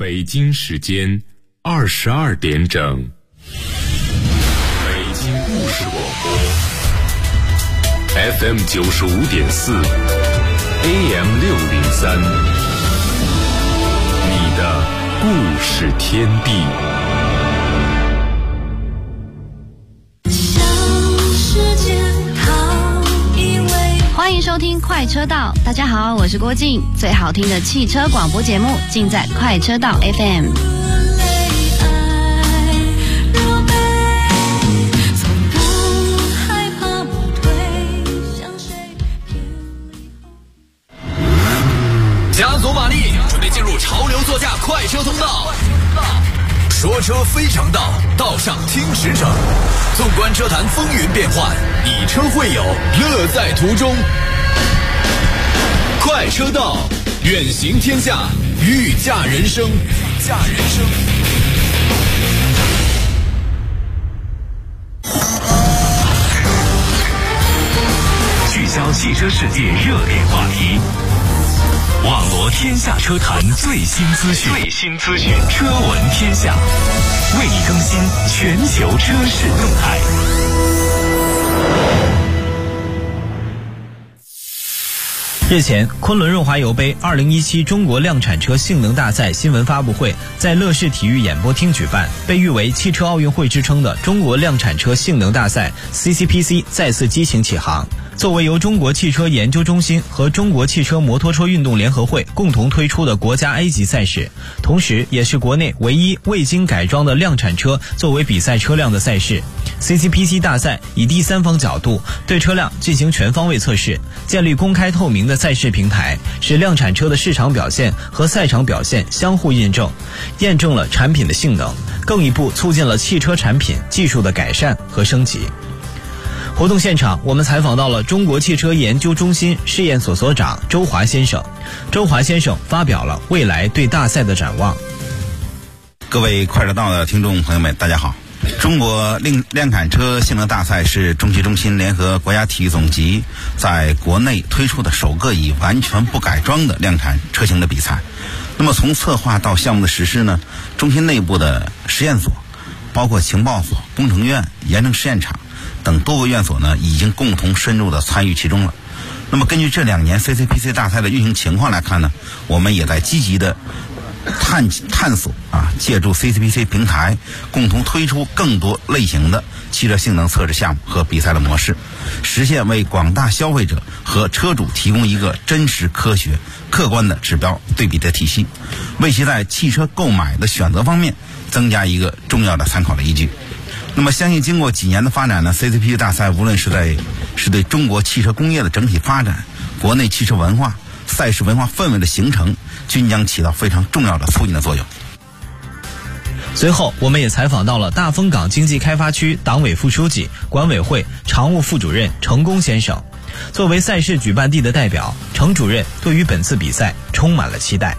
北京时间22点整，北京故事广播 FM 95.4 AM 603，你的故事天地。 欢迎收听快车道，大家好，我是郭静，最好听的汽车广播节目尽在快车道 FM。 加足马力，准备进入潮流座驾快车通道。说车非常道，道上听实诚。纵观车坛风云变幻，以车会友，乐在途中。快车道，远行天下，御驾人生。 聚焦汽车世界热点话题，网罗天下车坛最新资讯，车闻天下，为你更新全球车市动态。 日前，昆仑润滑油杯2017中国量产车性能大赛新闻发布会在乐视体育演播厅举办，被誉为汽车奥运会之称的中国量产车性能大赛 CCPC 再次激情起航。作为由中国汽车研究中心和中国汽车摩托车运动联合会共同推出的国家 A 级赛事，同时也是国内唯一未经改装的量产车作为比赛车辆的赛事。CCPC 大赛以第三方角度对车辆进行全方位测试，建立公开透明的赛事平台，使量产车的市场表现和赛场表现相互验证了产品的性能，更一步促进了汽车产品技术的改善和升级。活动现场，我们采访到了中国汽车研究中心试验所所长周华先生。周华先生发表了未来对大赛的展望。 各位快车道的听众朋友们，大家好。中国量产车性能大赛是中汽中心联合国家体育总局在国内推出的首个以完全不改装的量产车型的比赛。那么从策划到项目的实施呢，中心内部的实验所，包括情报所、工程院、盐城试验场等多个院所呢，已经共同深入的参与其中了。那么根据这2年 CCPC 大赛的运行情况来看呢，我们也在积极的探索借助 CCPC 平台共同推出更多类型的汽车性能测试项目和比赛的模式，实现为广大消费者和车主提供一个真实、科学、客观的指标对比的体系，为其在汽车购买的选择方面增加一个重要的参考的依据。那么相信经过几年的发展呢， CCPC 大赛无论是对中国汽车工业的整体发展、国内汽车文化、赛事文化氛围的形成，均将起到非常重要的促进的作用。 随后，我们也采访到了大丰港经济开发区党委副书记、管委会常务副主任程功先生。作为赛事举办地的代表，程主任对于本次比赛充满了期待。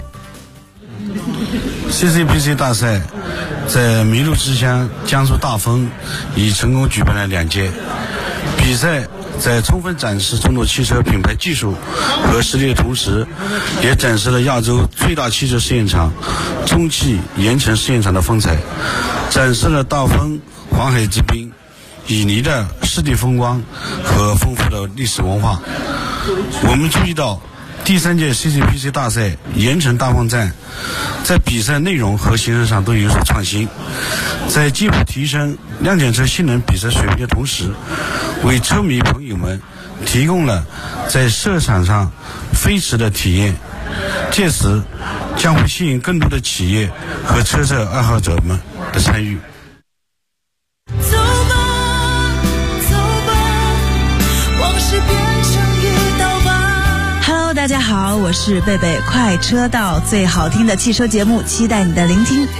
CCPC 大赛在麋鹿之乡江苏大丰已成功举办了2届，比赛在充分展示中国汽车品牌技术和实力的同时，也展示了亚洲最大汽车试验场中汽盐城试验场的风采，展示了大丰黄海之滨旖旎的湿地风光和丰富的历史文化。我们注意到第3届 CCPC 大赛盐城大丰站在比赛内容和形式上都有所创新，在进一步提升量产车性能比赛水平的同时，为车迷朋友们提供了在赛场上飞驰的体验，届时将会吸引更多的企业和车赛爱好者们的参与。 走吧走吧，往事变成一道疤。 Hello， 大家好，我是贝贝，快车道最好听的汽车节目，期待你的聆听。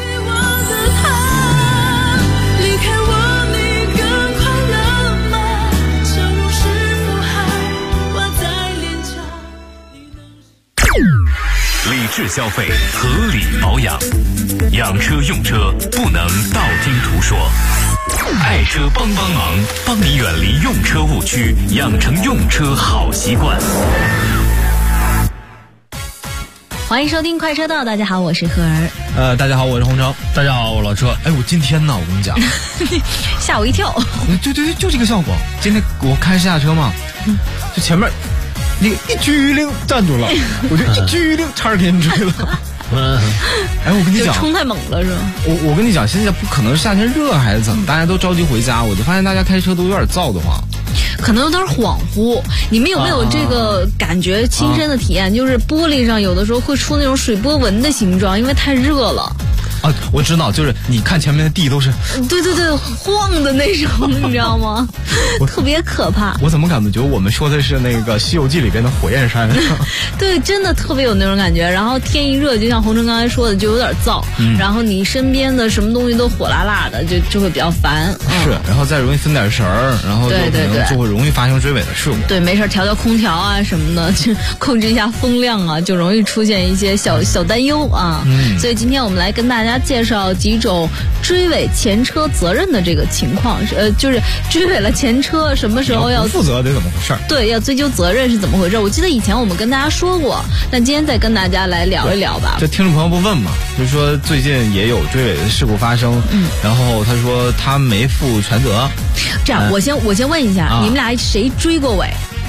理智消费，合理保养，养车用车不能道听途说。爱车帮忙，帮你远离用车误区，养成用车好习惯。 欢迎收听快车道，大家好，我是何儿。 大家好，我是洪城。 大家好，我老车。 哎，我今天呢，我跟你讲， 吓我一跳。 对，就这个效果。今天我开私家车嘛，就前面那个一举铃站住了，我就一举铃差点给你追了。哎，我跟你讲， 冲太猛了是吧？ 我跟你讲，现在不可能是夏天热还是怎么，大家都着急回家，我就发现大家开车都有点燥得慌。 可能有点恍惚，你们有没有这个感觉？亲身的体验，就是玻璃上有的时候会出那种水波纹的形状，因为太热了。 啊，我知道，就是你看前面的地都是， 对，晃的那种，你知道吗？特别可怕。 我怎么感觉我们说的是那个《西游记》里边的火焰山？ 对，真的特别有那种感觉。然后天一热，就像洪城刚才说的，就有点燥。然后你身边的什么东西都火辣辣的，就会比较烦。 是，然后再容易分点神儿，然后就会容易发生追尾的事故。 对，没事调空调啊什么的，就控制一下风量啊，就容易出现一些小担忧啊。所以今天我们来跟大家介绍几种追尾前车责任的这个情况，就是追尾了前车什么时候要负责得怎么回事？ 对，要追究责任是怎么回事？我记得以前我们跟大家说过，但今天再跟大家来聊一聊吧。 这听众朋友不问嘛，就是说最近也有追尾的事故发生，然后他说他没负全责。 这样，我先问一下，你们俩谁追过尾？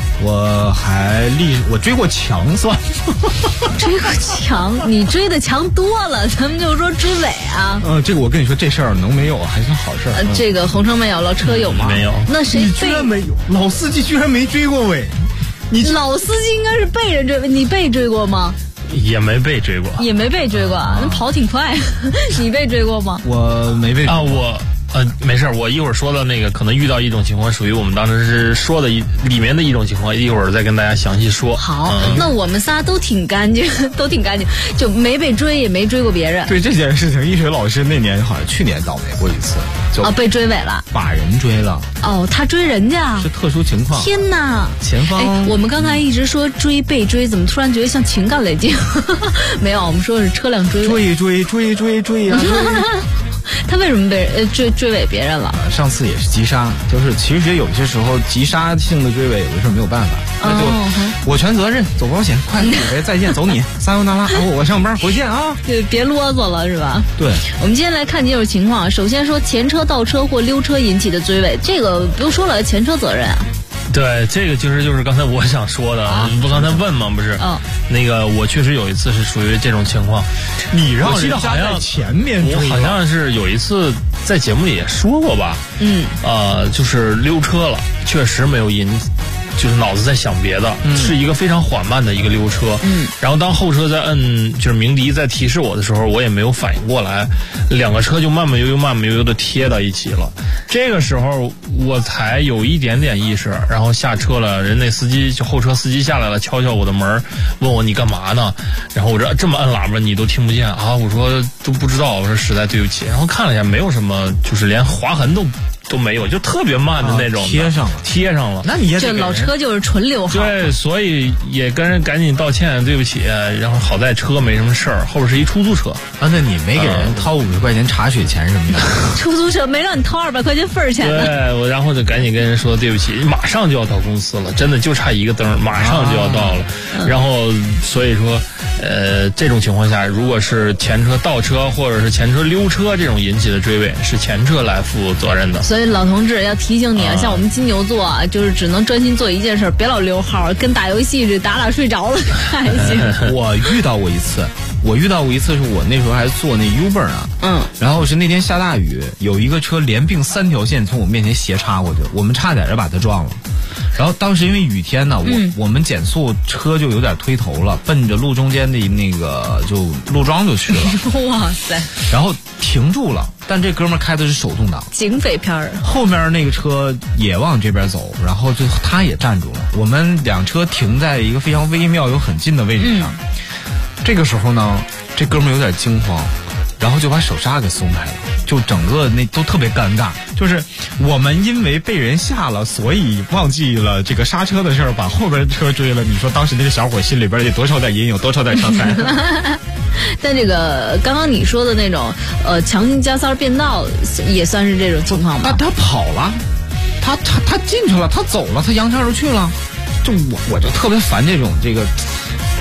我追过墙算吗？ 追过墙，你追的墙多了，咱们就说追尾啊。 这个我跟你说，这事儿能没有还是好事儿。 这个洪城没有，老车有吗？ 没有。 那谁你居然没有？老司机居然没追过尾？ 你老司机应该是被人追，你被追过吗？ 也没被追过。 也没被追过，那跑挺快。你被追过吗？ 我没被追过。没事，我一会儿说的那个可能遇到一种情况，属于我们当时是说的里面的一种情况，一会儿再跟大家详细说。 好，那我们仨都挺干净，就没被追，也没追过别人。 对这件事情，一水老师那年好像去年倒霉过一次，就被追尾了， 把人追了。 哦，他追人家是特殊情况。 天哪！ 前方， 我们刚才一直说被追，怎么突然觉得像情感累积？没有，我们说的是车辆追尾。 追呀！ 他为什么被追尾别人了？ 上次也是急刹，就是其实有些时候急刹性的追尾，有的时候没有办法，那就我全责任，走保险，快点再见，走你，撒由那拉，我上班回见啊！ 对，别啰嗦了是吧？ 对， 我们今天来看几种情况。首先说前车倒车或溜车引起的追尾，这个不用说了，前车责任啊。 对，这个就是刚才我想说的，你不刚才问吗？不是，那个我确实有一次是属于这种情况， 你让人家在前面追， 我好像是有一次在节目里也说过吧，就是溜车了，确实没有就是脑子在想别的，是一个非常缓慢的一个溜车，然后当后车在就是鸣笛在提示我的时候，我也没有反应过来，两个车就慢慢悠悠的贴到一起了。这个时候我才有一点点意识，然后下车了，人那司机就后车司机下来了，敲敲我的门，问我你干嘛呢？然后我这么按喇叭你都听不见啊？我说都不知道，我说实在对不起。然后看了一下，没有什么，就是连划痕都没有，就特别慢的那种，贴上了。 那你也这老车就是纯溜号。 对，所以也跟人赶紧道歉，对不起。然后好在车没什么事儿，后边是一出租车。 那你没给人掏50块钱茶水钱什么的？ 出租车没让你掏200块钱份儿钱。 对，我然后就赶紧跟人说对不起，马上就要到公司了，真的就差一个灯，马上就要到了。然后所以说，这种情况下，如果是前车倒车或者是前车溜车这种引起的追尾，是前车来负责任的。 所以老同志要提醒你啊，像我们金牛座啊，就是只能专心做一件事，别老溜号，跟打游戏似的，打睡着了还行。 我遇到过一次是我那时候还做那 Uber 呢，然后是那天下大雨，有一个车连并3条线从我面前斜插过去，我们差点就把它撞了。然后当时因为雨天呢，我们减速，车就有点推头了，奔着路中间的那个就路桩就去了。 哇塞！ 然后停住了，但这哥们开的是手动挡， 警匪片儿。 后面那个车也往这边走，然后就他也站住了。我们两车停在一个非常微妙又很近的位置上。这个时候呢，这哥们有点惊慌，然后就把手刹给松开了，就整个那都特别尴尬。就是我们因为被人吓了，所以忘记了这个刹车的事儿，把后边车追了。你说当时那个小伙心里边得多少点阴影，多少点伤害。 但这个刚刚你说的那种强行加塞变道，也算是这种情况吗？ 他跑了，他进去了，他走了，他扬长而去了。就我就特别烦这种这个。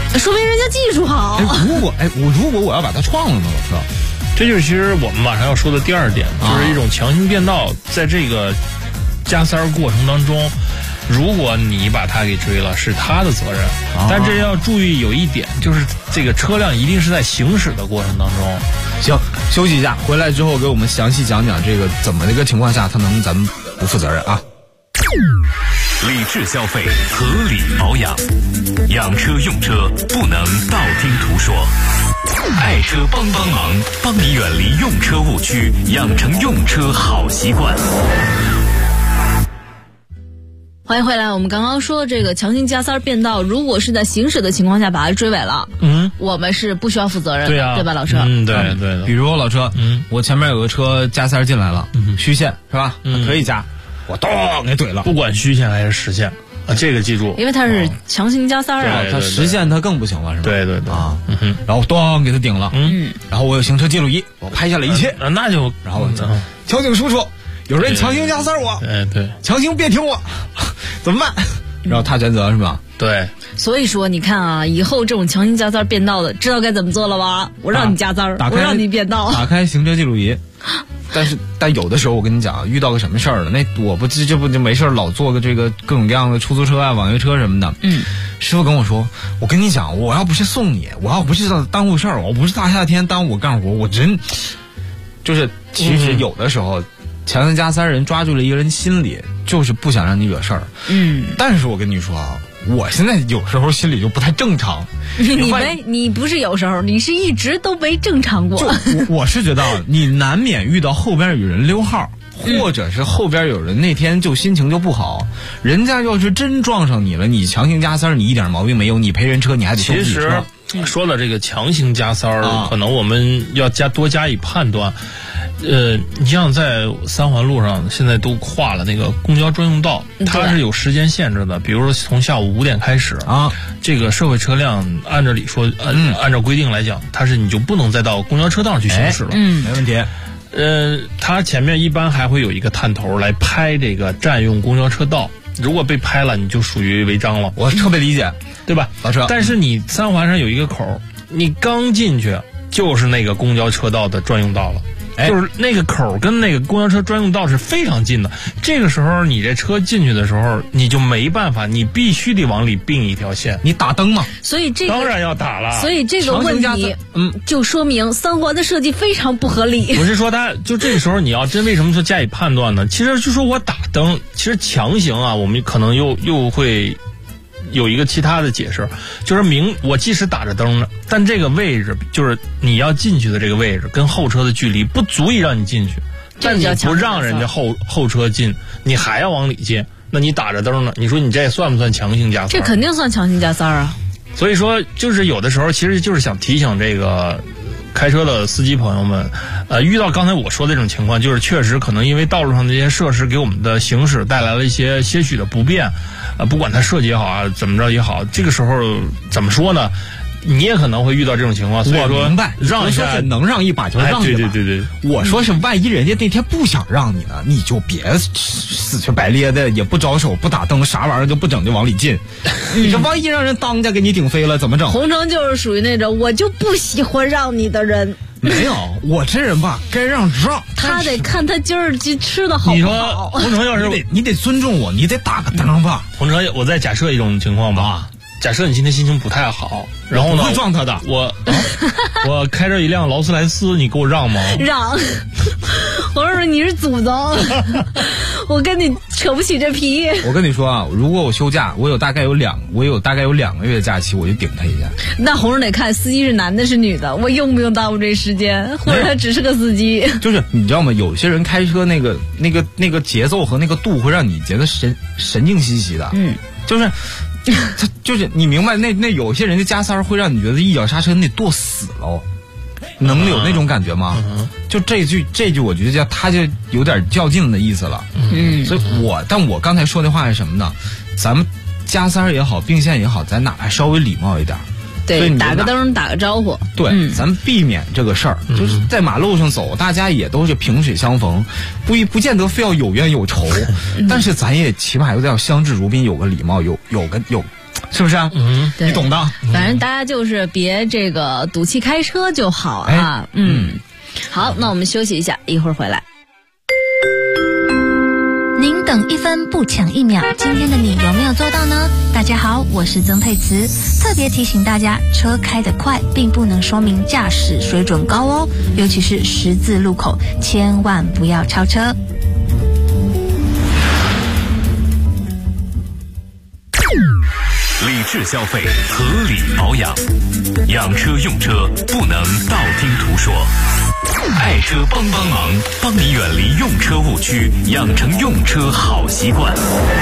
说明人家技术好。 如果我要把它撞了呢，老车？ 这就是其实我们马上要说的第二点，就是一种强行变道，在这个加塞儿过程当中，如果你把他给追了，是他的责任。但这要注意有一点，就是这个车辆一定是在行驶的过程当中。 行，休息一下，回来之后给我们详细讲讲这个怎么的一个情况下，咱们不负责任啊。 理智消费，合理保养，养车用车不能道听途说。爱车帮忙，帮你远离用车误区，养成用车好习惯。 欢迎回来，我们刚刚说这个强行加塞变道，如果是在行驶的情况下把它追尾了，我们是不需要负责任的，对吧，老车？ 对对。 比如老车，我前面有个车加塞进来了，虚线是吧？可以加，我咚给怼了， 不管虚线还是实线。这个记住， 因为它是强行加塞啊， 它实线它更不行了，是吧？ 对然后咚给他顶了，然后我有行车记录仪，我拍下了一切， 那就然后交警叔叔，有人强行加塞我， 对， 强行别停我，怎么办？然后他全责是吧？ 对， 所以说你看啊，以后这种强行加塞变道的，知道该怎么做了吧？我让你加塞，我让你变道， 打开行车记录仪。但有的时候我跟你讲，遇到个什么事儿了？那我不这不就没事老坐个这个各种各样的出租车啊、网约车什么的。师傅跟我说，我跟你讲，我要不是送你，我要不是耽误事儿，我不是大夏天耽误我干活，我真就是其实有的时候，强行加塞人抓住了一个人心理，就是不想让你惹事儿。但是我跟你说啊，我现在有时候心里就不太正常。 你不是有时候，你是一直都没正常过。 我是觉得你难免遇到后边有人溜号，或者是后边有人那天就心情就不好，人家要是真撞上你了，你强行加塞，你一点毛病没有，你赔人车你还得收自己车。 其实说了这个强行加塞，可能我们要多加以判断。你像在三环路上，现在都划了那个公交专用道，它是有时间限制的。比如说从下午5点开始这个社会车辆按照理说，按照规定来讲，你就不能再到公交车道上去行驶了。 没问题。 它前面一般还会有一个探头来拍这个占用公交车道，如果被拍了，你就属于违章了。 我特别理解， 对吧， 老车？ 但是你三环上有一个口，你刚进去就是那个公交车道的专用道了。就是那个口跟那个公交车专用道是非常近的，这个时候你这车进去的时候，你就没办法，你必须得往里并一条线。 你打灯嘛？ 所以这个当然要打了。 所以这个问题，就说明三环的设计非常不合理。 不是说它就这个时候你要真为什么说加以判断呢？其实就说我打灯，其实强行啊，我们可能又会有一个其他的解释，就是我即使打着灯呢，但这个位置就是你要进去的这个位置跟后车的距离不足以让你进去，但你不让人家后车进，你还要往里进，那你打着灯呢？你说你这算不算强行加塞？ 这肯定算强行加塞啊！ 所以说，就是有的时候其实就是想提醒这个开车的司机朋友们，遇到刚才我说的这种情况，就是确实可能因为道路上的这些设施给我们的行驶带来了一些些许的不便，不管它设计也好啊，怎么着也好，这个时候怎么说呢？你也可能会遇到这种情况，所以说我明白， 让一下能让一把就让一把。 对， 我说是万一人家那天不想让你呢，你就别死乞白咧的，也不招手不打灯，啥玩意儿就不整就往里进。你这万一让人当家给你顶飞了，怎么整？ 洪城就是属于那种我就不喜欢让你的人。 没有，我这人吧，该让， 他得看他今儿吃的好不好。 你说洪城要是你得尊重我，你得打个灯吧。 洪城，我再假设一种情况吧。假设你今天心情不太好，然后呢， 我会撞他的。 我开着一辆劳斯莱斯，你给我让吗？ 让。我说你是祖宗，我跟你扯不起这皮。 我跟你说啊，如果我休假，我有大概有2个月的假期，我就顶他一下。 那红人得看司机是男的是女的，我用不用耽误这时间，或者他只是个司机。 就是你知道吗？有些人开车那个节奏和那个度会让你觉得神经兮兮的。就是他就是你明白那有些人的加塞会让你觉得一脚刹车你得跺死了，能有那种感觉吗？就这句我觉得他就有点较劲的意思了。所以但我刚才说的话是什么呢？咱们加塞也好，并线也好，咱哪怕稍微礼貌一点。 对，打个灯，打个招呼。 对，咱们避免这个事儿，就是在马路上走，大家也都是萍水相逢，不见得非要有冤有仇，但是咱也起码要相敬如宾，有个礼貌，有是不是啊？你懂的。 反正大家就是别这个赌气开车就好啊。好，那我们休息一下，一会儿回来。 您等1分不抢1秒，今天的你有没有做到呢？大家好，我是曾佩慈，特别提醒大家，车开得快并不能说明驾驶水准高哦，尤其是十字路口，千万不要超车。 理智消费，合理保养，养车用车不能道听途说。爱车帮忙，帮你远离用车误区，养成用车好习惯。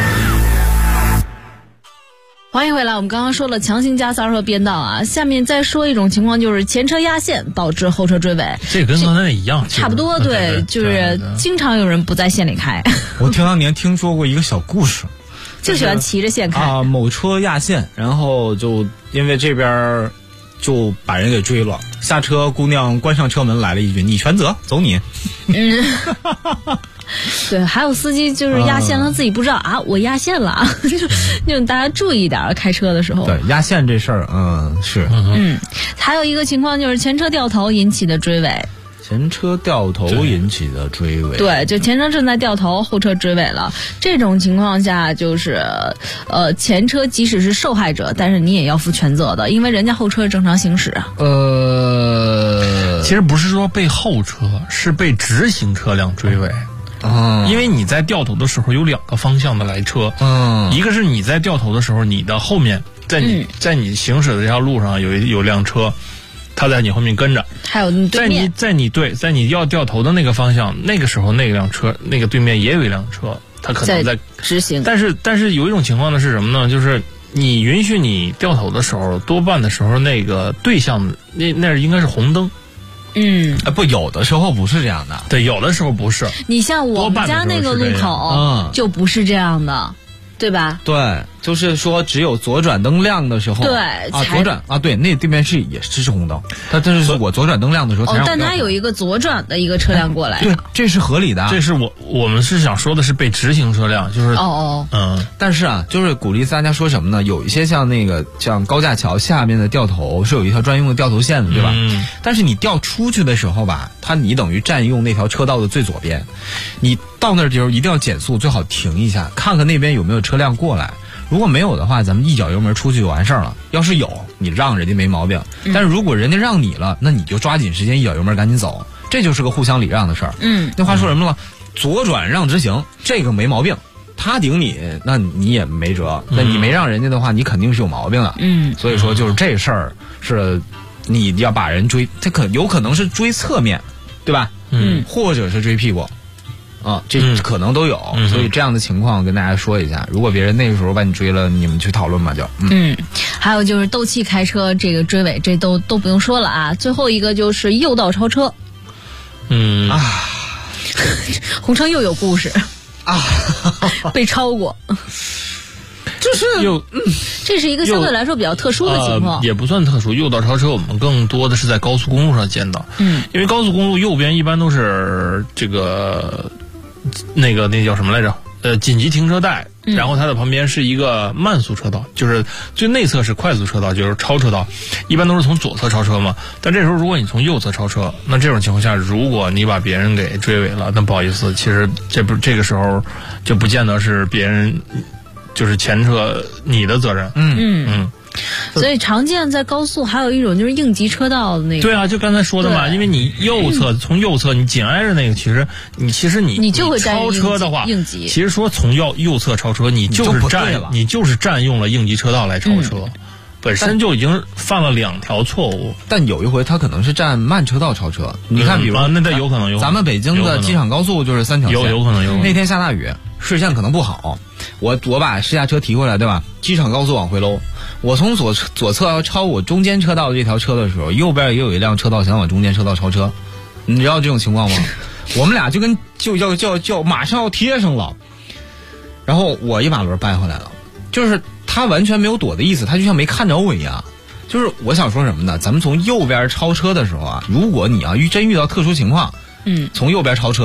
欢迎回来，我们刚刚说了强行加塞和变道啊，下面再说一种情况，就是前车压线导致后车追尾。 这跟刚才一样， 差不多，对，就是经常有人不在线里开。 我当年听说过一个小故事， 就喜欢骑着线开啊，某车压线，然后就因为这边就把人给追了，下车姑娘关上车门来了一句：“你全责，走你。” 对，还有司机就是压线了，自己不知道啊，我压线了，就大家注意一点，开车的时候。 对，压线这事儿，是。 还有一个情况就是前车掉头引起的追尾。 前车掉头引起的追尾， 对，就前车正在掉头，后车追尾了。这种情况下，就是前车即使是受害者，但是你也要负全责的，因为人家后车正常行驶啊。 其实不是说被后车，是被直行车辆追尾。因为你在掉头的时候有2个方向的来车，一个是你在掉头的时候，你的后面在你行驶的这条路上有辆车。他在你后面跟着， 还有你对面， 在你要掉头的那个方向，那个时候那辆车，那个对面也有一辆车，他可能在直行。 但是有一种情况呢是什么呢？就是你允许你掉头的时候，多半的时候那个对向那应该是红灯。 不，有的时候不是这样的。 对，有的时候不是。 你像我们家那个路口，就不是这样的。对吧？ 对，就是说只有左转灯亮的时候， 对左转对，那对面也是红灯，但是我左转灯亮的时候才让我但它有一个左转的一个车辆过来， 对，这是合理的。 这是我们是想说的是被直行车辆，就是但是就是鼓励大家说什么呢？有一些像高架桥下面的掉头是有一条专用的掉头线的，对吧？但是你掉出去的时候吧，你等于占用那条车道的最左边，你到那儿的时候一定要减速，最好停一下，看看那边有没有车辆过来。如果没有的话，咱们一脚油门出去就完事儿了。要是有，你让人家没毛病。但是如果人家让你了，那你就抓紧时间一脚油门赶紧走，这就是个互相礼让的事儿。那话说什么了？左转让直行，这个没毛病。他顶你，那你也没辙。那你没让人家的话，你肯定是有毛病的。所以说就是这事儿是你要把人追，他有可能是追侧面，对吧？或者是追屁股。这可能都有，所以这样的情况跟大家说一下。如果别人那个时候把你追了，你们去讨论吧，就还有就是斗气开车，这个追尾这都不用说了啊。最后一个就是右道超车，红车又有故事被超过。这是一个相对来说比较特殊的情况， 也不算特殊。右道超车我们更多的是在高速公路上见到，因为高速公路右边一般都是这个那叫什么来着？紧急停车带，然后它的旁边是一个慢速车道，就是最内侧是快速车道，就是超车道，一般都是从左侧超车嘛。但这时候如果你从右侧超车，那这种情况下，如果你把别人给追尾了，那不好意思，其实这个时候就不见得是别人。就是前车你的责任， 所以常见在高速还有一种就是应急车道的那个。 对啊，就刚才说的嘛，因为你从右侧你紧挨着那个，其实你就会超车的话， 应急。 其实说从右侧超车，你就是占用了应急车道来超车。本身就已经犯了2条错误， 但有一回他可能是占慢车道超车。你看，比如那有可能， 咱们北京的机场高速就是3条线， 有可能。 那天下大雨，视线可能不好，我把试驾车提回来，对吧？机场高速往回搂，我从左侧要超我中间车道这条车的时候，右边也有一辆车道想往中间车道超车，你知道这种情况吗？我们俩就要马上要贴上了，然后我一把轮掰回来了，就是他完全没有躲的意思，他就像没看着我一样。就是我想说什么呢？咱们从右边超车的时候啊，如果你真遇到特殊情况，从右边超车，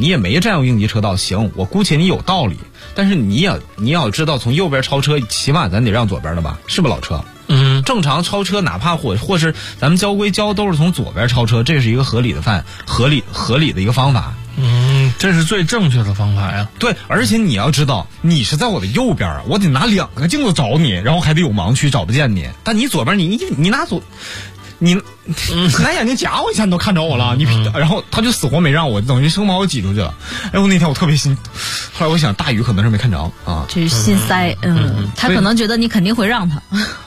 你也没占用应急车道，行，我姑且你有道理，但是你要知道，从右边超车，起码咱得让左边的吧，是不是老车？正常超车，哪怕或是咱们交规交都是从左边超车，这是一个合理的一个方法。 这是最正确的方法呀。 对，而且你要知道，你是在我的右边啊，我得拿2个镜子找你，然后还得有盲区找不见你。但你左边，你拿你拿眼睛夹我一下，你都看着我了，然后他就死活没让我，等于生把我挤出去了。然后那天我特别心，后来我想大雨可能是没看着啊， 这是心塞，他可能觉得你肯定会让他。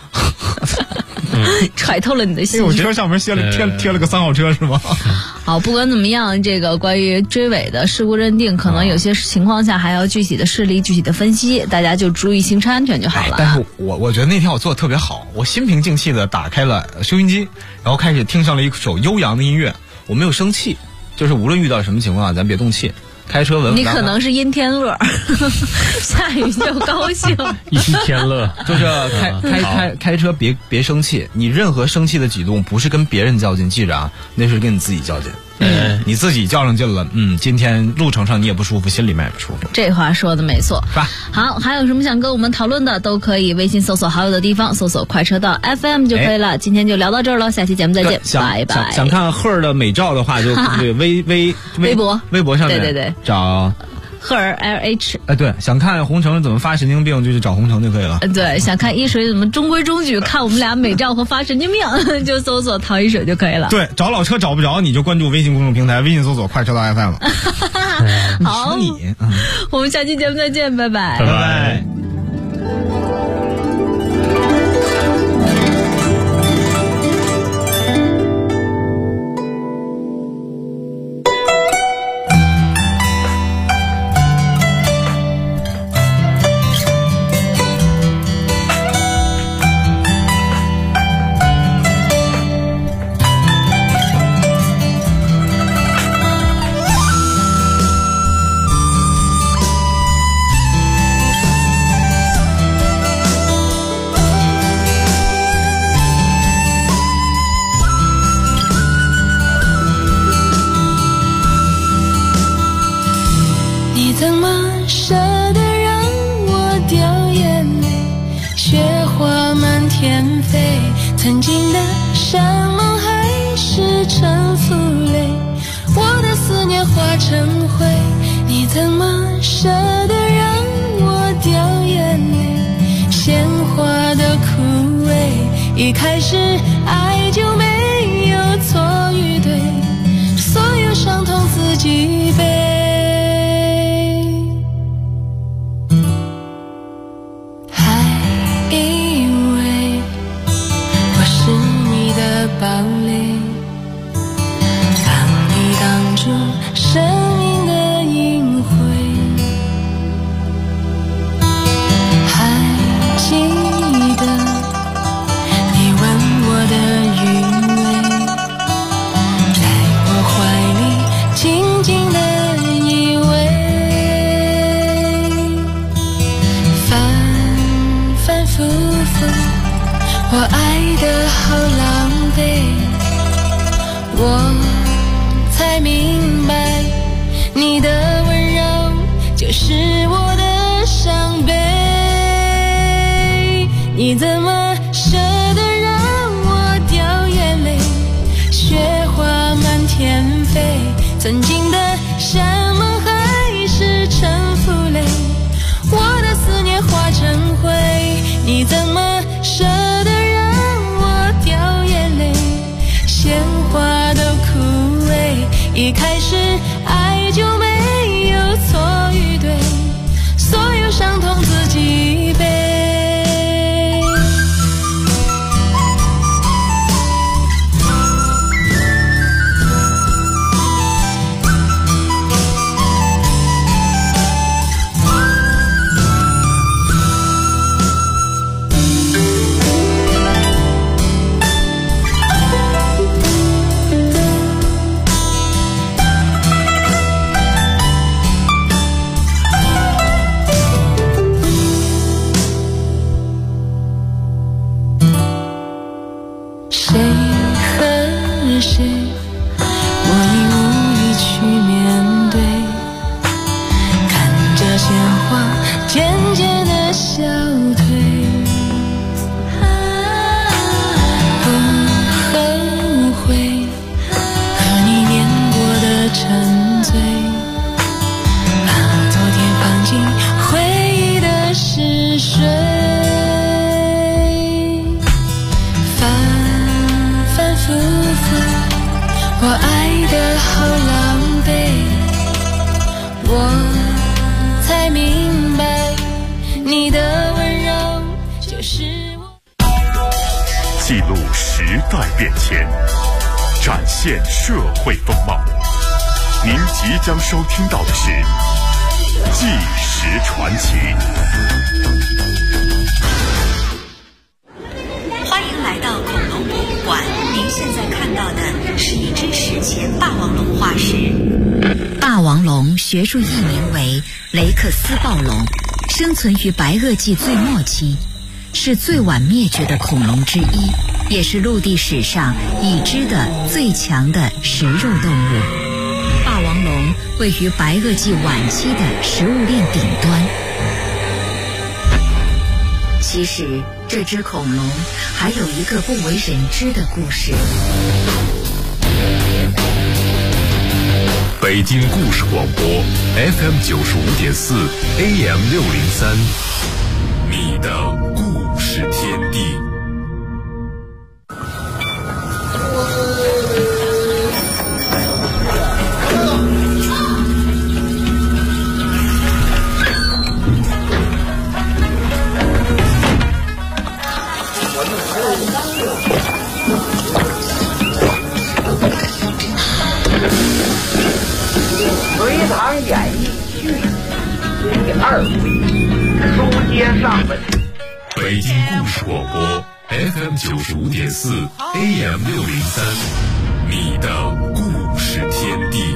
揣透了你的心。 我车上面贴了个3号车是吗？ 好，不管怎么样，这个关于追尾的事故认定，可能有些情况下还要具体的事例、具体的分析，大家就注意行车安全就好了。 但是我觉得那天我做的特别好，我心平静气的打开了收音机，然后开始听上了一首悠扬的音乐，我没有生气，就是无论遇到什么情况，咱别动气。开车稳稳。 你可能是阴天乐，下雨就高兴。 阴天乐就是开车别生气，你任何生气的举动不是跟别人较劲，记着啊，那是跟你自己较劲。你自己较上劲了，今天路程上你也不舒服，心里面也不舒服。 这话说的没错， 是吧？ 好，还有什么想跟我们讨论的，都可以微信搜索好友的地方，搜索快车道 FM 就可以了。今天就聊到这儿了，下期节目再见，拜拜。 想看赫儿的美照的话，就微博上面对找赫尔 LH。 对，想看红橙怎么发神经病，就去找红橙就可以了。 对，想看一水怎么中规中矩，看我们俩美照和发神经病，就搜索陶一水就可以了。 对，找老车找不着，你就关注微信公众平台，微信搜索快车道 FM。 好，我们下期节目再见，拜拜， 拜拜。 曾经的山盟海誓成负累，我的思念化成灰，你怎么舍得让我掉眼泪？鲜花的枯萎，一开始爱就没有错与对，所有伤痛自己背。堡垒，帮你挡住生命的阴灰。还记得你吻我的余味，在我怀里静静的依偎，反反复复，我爱得好狼狈，我才明白，你的温柔就是我的伤悲。你怎么舍得让我掉眼泪？雪花满天飞，曾经的山盟海誓成负累，我的思念化成灰。你怎么舍得让我掉眼泪？鲜花都枯萎，一开始爱就没有错与对，所有伤痛自己背。谁和谁，我已无力去面对。 记录时代变迁，展现社会风貌。您即将收听到的是《纪实传奇》。 欢迎来到恐龙博物馆，您现在看到的是一只史前霸王龙化石。霸王龙学术译名为雷克斯暴龙，生存于白垩纪最末期，是最晚灭绝的恐龙之一，也是陆地史上已知的最强的食肉动物。霸王龙位于白垩纪晚期的食物链顶端。其实这只恐龙还有一个不为人知的故事。 北京故事广播 FM 95.4 AM 603，你的故事天地。 隋唐演义续第2回，书接上文。 北京故事广播 FM 95.4 AM 603，你的故事天地。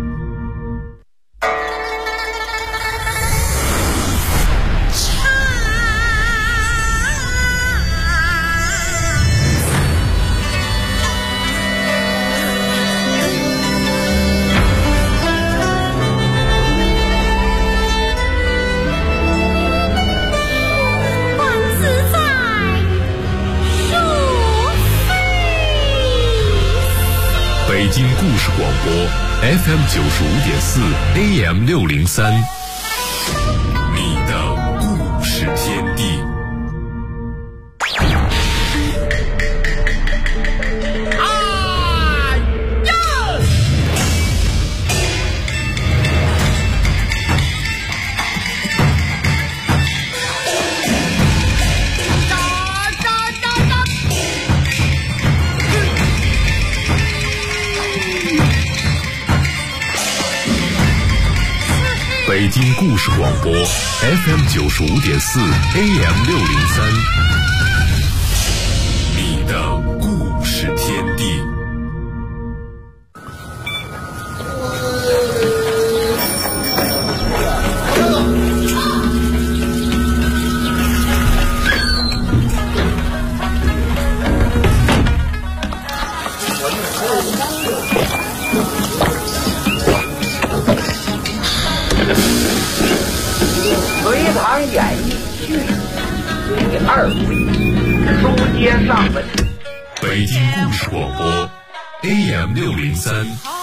北京故事广播 FM 95.4 AM 603，你的故事天地。北京故事广播 FM 95.4 AM 603，你的故事天地。 隋唐演义续第2回，书接上文。 北京故事广播 AM 603。